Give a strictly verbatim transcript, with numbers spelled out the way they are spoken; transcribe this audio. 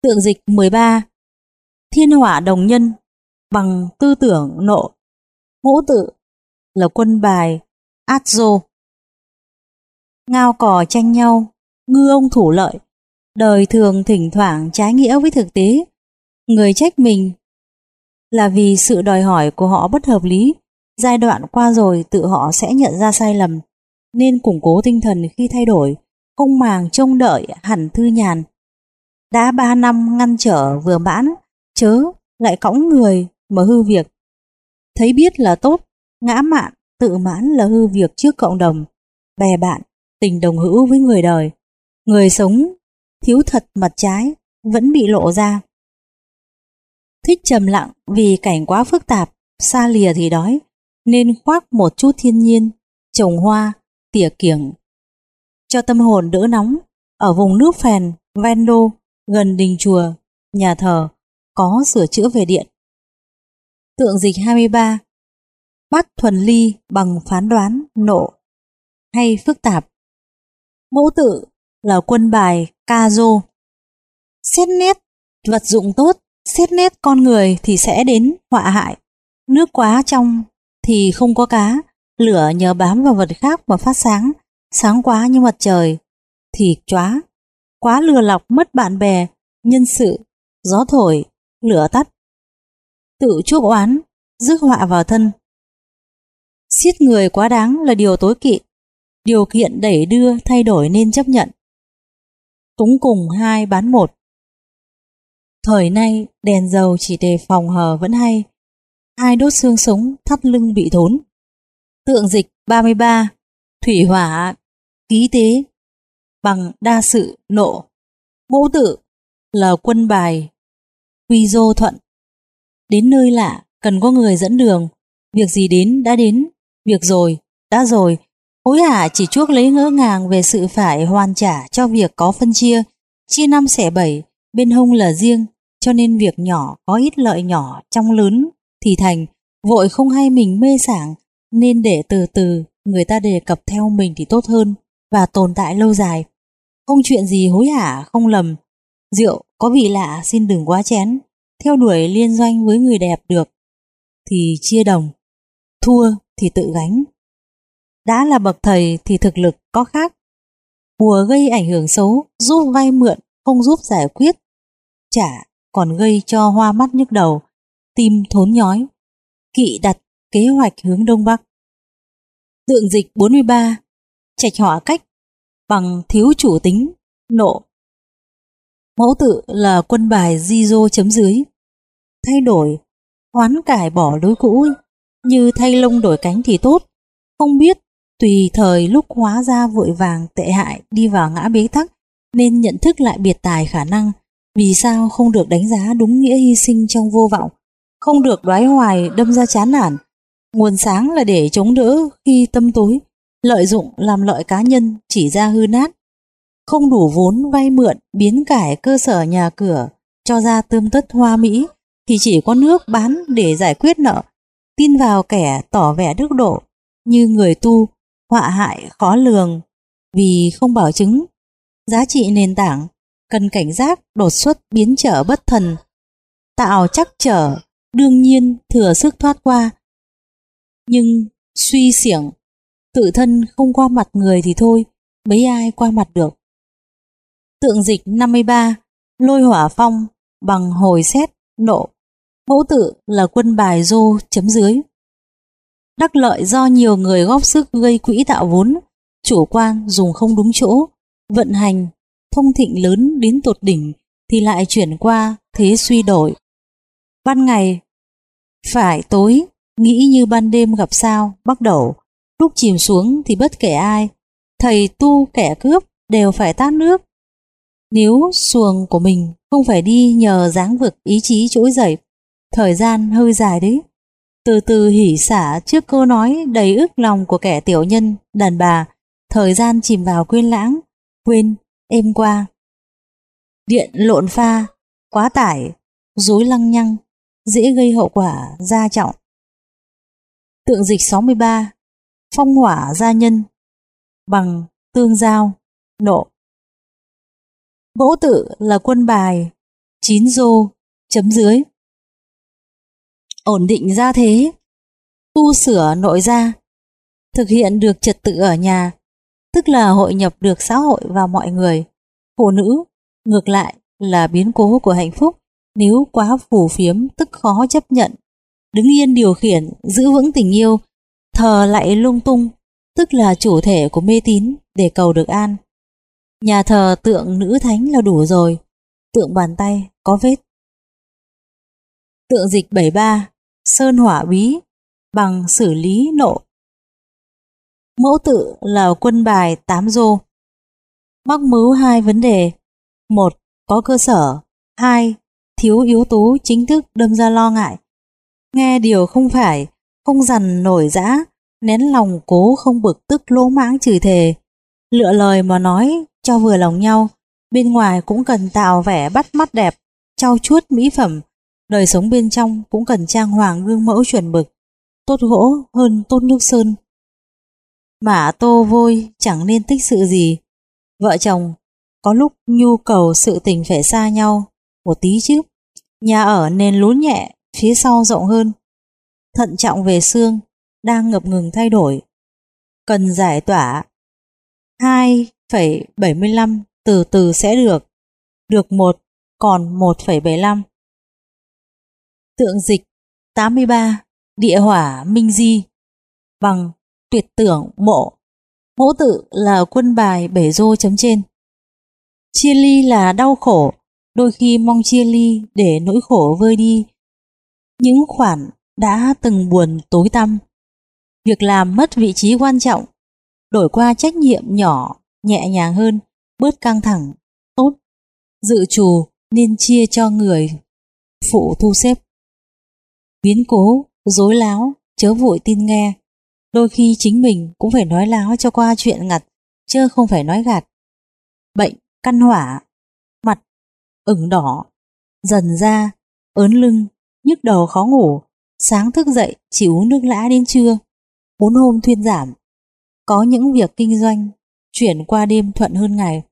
Tượng dịch mười ba. Thiên hỏa đồng nhân bằng tư tưởng nộ. Mẫu tự là quân bài Át-dô. Ngao cò tranh nhau, ngư ông thủ lợi. Đời thường thỉnh thoảng trái nghĩa với thực tế. Người trách mình là vì sự đòi hỏi của họ bất hợp lý. Giai đoạn qua rồi tự họ sẽ nhận ra sai lầm, nên củng cố tinh thần khi thay đổi, không màng trông đợi hẳn thư nhàn. Đã ba năm ngăn trở vừa mãn, chớ lại cõng người mà hư việc. Thấy biết là tốt, ngã mạn, tự mãn là hư việc trước cộng đồng, bè bạn, tình đồng hữu với người đời. Người sống thiếu thật mặt trái vẫn bị lộ ra. Thích trầm lặng vì cảnh quá phức tạp, xa lìa thì đói, nên khoác một chút thiên nhiên, trồng hoa, tỉa kiểng. Cho tâm hồn đỡ nóng, ở vùng nước phèn, ven đô, gần đình chùa, nhà thờ, có sửa chữa về điện. Tượng dịch hai mươi ba. Bắt thuần ly bằng phán đoán, nộ hay phức tạp. Mẫu tự là quân bài Ca-dô. Xét nét vật dụng tốt, xét nét con người thì sẽ đến họa hại. Nước quá trong thì không có cá, lửa nhờ bám vào vật khác mà phát sáng, sáng quá như mặt trời thì chóa. Quá lừa lọc mất bạn bè, nhân sự, gió thổi, lửa tắt. Tự chuốc oán, rước họa vào thân. Siết người quá đáng là điều tối kỵ, điều kiện đẩy đưa thay đổi nên chấp nhận. Túng cùng hai bán một. Thời nay đèn dầu chỉ để phòng hờ vẫn hay, ai đốt xương sống thắt lưng bị thốn. Tượng dịch ba mươi ba. Thủy hỏa ký tế bằng đa sự nộ. Mẫu tự là quân bài Quy Dô thuận. Đến nơi lạ cần có người dẫn đường, việc gì đến đã đến, việc rồi đã rồi. Hối hả chỉ chuốc lấy ngỡ ngàng về sự phải hoàn trả cho việc có phân chia, chia năm xẻ bảy, bên hông là riêng, cho nên việc nhỏ có ít lợi nhỏ trong lớn thì thành, vội không hay mình mê sảng, nên để từ từ người ta đề cập theo mình thì tốt hơn và tồn tại lâu dài. Không chuyện gì hối hả không lầm. Rượu có vị lạ xin đừng quá chén, theo đuổi liên doanh với người đẹp được thì chia đồng, thua thì tự gánh. Đã là bậc thầy thì thực lực có khác. Bùa gây ảnh hưởng xấu, giúp vay mượn không giúp giải quyết, trả còn gây cho hoa mắt nhức đầu, tim thốn nhói. Kỵ đặt kế hoạch hướng đông bắc. Tượng dịch bốn mươi ba. Trạch họa cách bằng thiếu chủ tính, nộ. Mẫu tự là quân bài di dô chấm dưới. Thay đổi, hoán cải bỏ lối cũ, như thay lông đổi cánh thì tốt. Không biết tùy thời lúc hóa ra vội vàng tệ hại đi vào ngã bế tắc, nên nhận thức lại biệt tài khả năng. Vì sao không được đánh giá đúng nghĩa hy sinh trong vô vọng, không được đoái hoài đâm ra chán nản. Nguồn sáng là để chống đỡ khi tâm tối, lợi dụng làm lợi cá nhân chỉ ra hư nát. Không đủ vốn vay mượn biến cải cơ sở nhà cửa cho ra tươm tất hoa mỹ thì chỉ có nước bán để giải quyết nợ. Tin vào kẻ tỏ vẻ đức độ như người tu, họa hại khó lường vì không bảo chứng. Giá trị nền tảng cần cảnh giác đột xuất biến trở bất thần, tạo chắc trở đương nhiên thừa sức thoát qua. Nhưng suy xiểng, tự thân không qua mặt người thì thôi, mấy ai qua mặt được. Tượng dịch năm mươi ba. Lôi hỏa phong bằng hồi xét, nộ. Mẫu tự là quân bài dô chấm dưới. Đắc lợi do nhiều người góp sức gây quỹ tạo vốn, chủ quan dùng không đúng chỗ, vận hành thông thịnh lớn đến tột đỉnh thì lại chuyển qua thế suy đổi. Ban ngày phải tối, nghĩ như ban đêm gặp sao bắt đầu, lúc chìm xuống thì bất kể ai, thầy tu kẻ cướp đều phải tát nước. Nếu xuồng của mình không phải đi nhờ dáng vực ý chí trỗi dậy, thời gian hơi dài đấy. Từ từ hỉ xả trước câu nói đầy ức lòng của kẻ tiểu nhân, đàn bà, thời gian chìm vào quên lãng, quên, êm qua. Điện lộn pha, quá tải, rối lăng nhăng, dễ gây hậu quả gia trọng. Tượng dịch sáu mươi ba. Phong hỏa gia nhân bằng tương giao, nộ. Mẫu tự là quân bài chín rô, chấm dưới. Ổn định gia thế, tu sửa nội gia, thực hiện được trật tự ở nhà, tức là hội nhập được xã hội và mọi người. Phụ nữ, ngược lại, là biến cố của hạnh phúc, nếu quá phù phiếm tức khó chấp nhận. Đứng yên điều khiển, giữ vững tình yêu, thờ lạy lung tung, tức là chủ thể của mê tín để cầu được an. Nhà thờ tượng nữ thánh là đủ rồi, tượng bàn tay có vết. Tượng dịch bảy mươi ba, sơn hỏa bí, bằng xử lý nộ. Mẫu tự là quân bài tám rô. Mắc mứu hai vấn đề: một, có cơ sở; hai, thiếu yếu tố chính thức đâm ra lo ngại. Nghe điều không phải, không dằn nổi dã, nén lòng cố không bực tức lỗ mãng chửi thề. Lựa lời mà nói cho vừa lòng nhau, bên ngoài cũng cần tạo vẻ bắt mắt đẹp, trau chuốt mỹ phẩm, đời sống bên trong cũng cần trang hoàng gương mẫu chuẩn mực, tốt gỗ hơn tốt nước sơn. Mả tô vôi chẳng nên tích sự gì. Vợ chồng có lúc nhu cầu sự tình phải xa nhau một tí chứ. Nhà ở nên lún nhẹ, phía sau rộng hơn. Thận trọng về xương, đang ngập ngừng thay đổi, cần giải tỏa. Hai phẩy bảy mươi lăm từ từ sẽ được. Được một, còn một phẩy bảy mươi lăm. Tượng dịch tám mươi ba, địa hỏa minh di, bằng tuyệt tưởng mộ. Mẫu tự là quân bài bảy rô chấm trên. Chia ly là đau khổ, đôi khi mong chia ly để nỗi khổ vơi đi. Những khoản đã từng buồn tối tăm, việc làm mất vị trí quan trọng, đổi qua trách nhiệm nhỏ, nhẹ nhàng hơn, bớt căng thẳng, tốt. Dự trù nên chia cho người phụ thu xếp. Biến cố, dối láo, chớ vội tin nghe. Đôi khi chính mình cũng phải nói láo cho qua chuyện ngặt, chứ không phải nói gạt. Bệnh căn hỏa, mặt ửng đỏ, dần da, ớn lưng, nhức đầu khó ngủ, sáng thức dậy chỉ uống nước lã đến trưa, bốn hôm thuyên giảm. Có những việc kinh doanh chuyển qua đêm thuận hơn ngày.